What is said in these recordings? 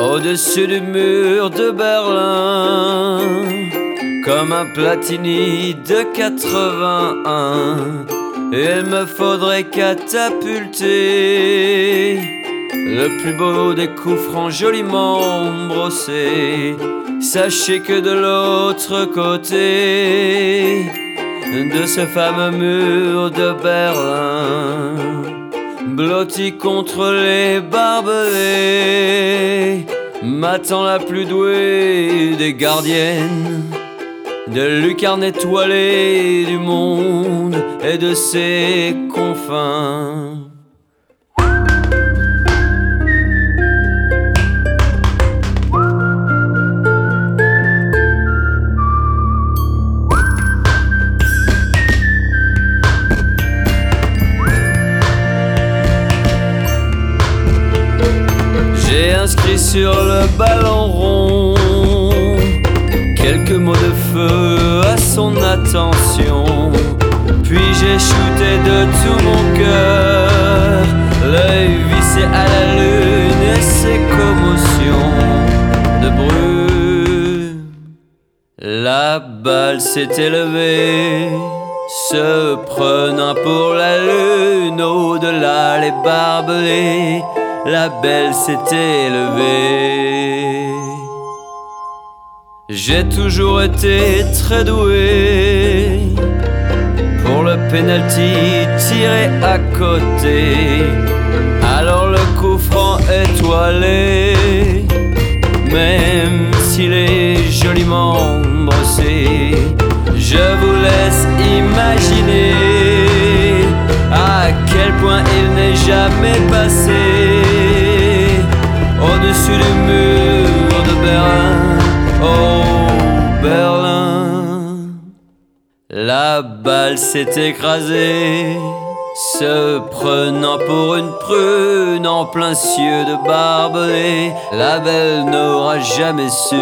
au-dessus du mur de Berlin, comme un Platini de 81. Il me faudrait catapulter le plus beau des coups francs joliment brossés. Sachez que de l'autre côté de ce fameux mur de Berlin, blotti contre les barbelés, m'attend la plus douée des gardiennes de lucarnes étoilées du monde et de ses confins. J'ai inscrit sur le ballon rond quelques mots de feu à son attention. Puis j'ai shooté de tout mon cœur, l'œil vissé à la lune et ses commotions de brume. La balle s'est élevée, se prenant pour la lune. Au-delà les barbelés, la belle s'est élevée. J'ai toujours été très doué pour le penalty tiré à côté. Alors le coup franc étoilé, même s'il est joliment brossé, je vous laisse imaginer à quel point il n'est jamais passé au-dessus du mur de Berlin. Oh Berlin, la balle s'est écrasée, se prenant pour une prune en plein cieux de barbelés. La belle n'aura jamais su.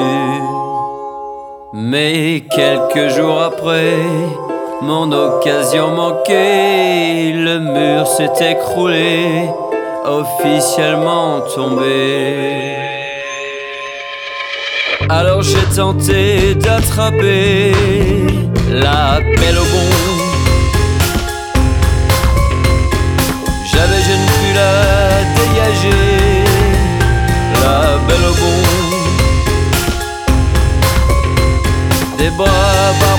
Mais quelques jours après, mon occasion manquée, le mur s'est écroulé, officiellement tombé. Alors j'ai tenté d'attraper la belle au bond. J'avais je ne pu la dégager, la belle au bond. Des bras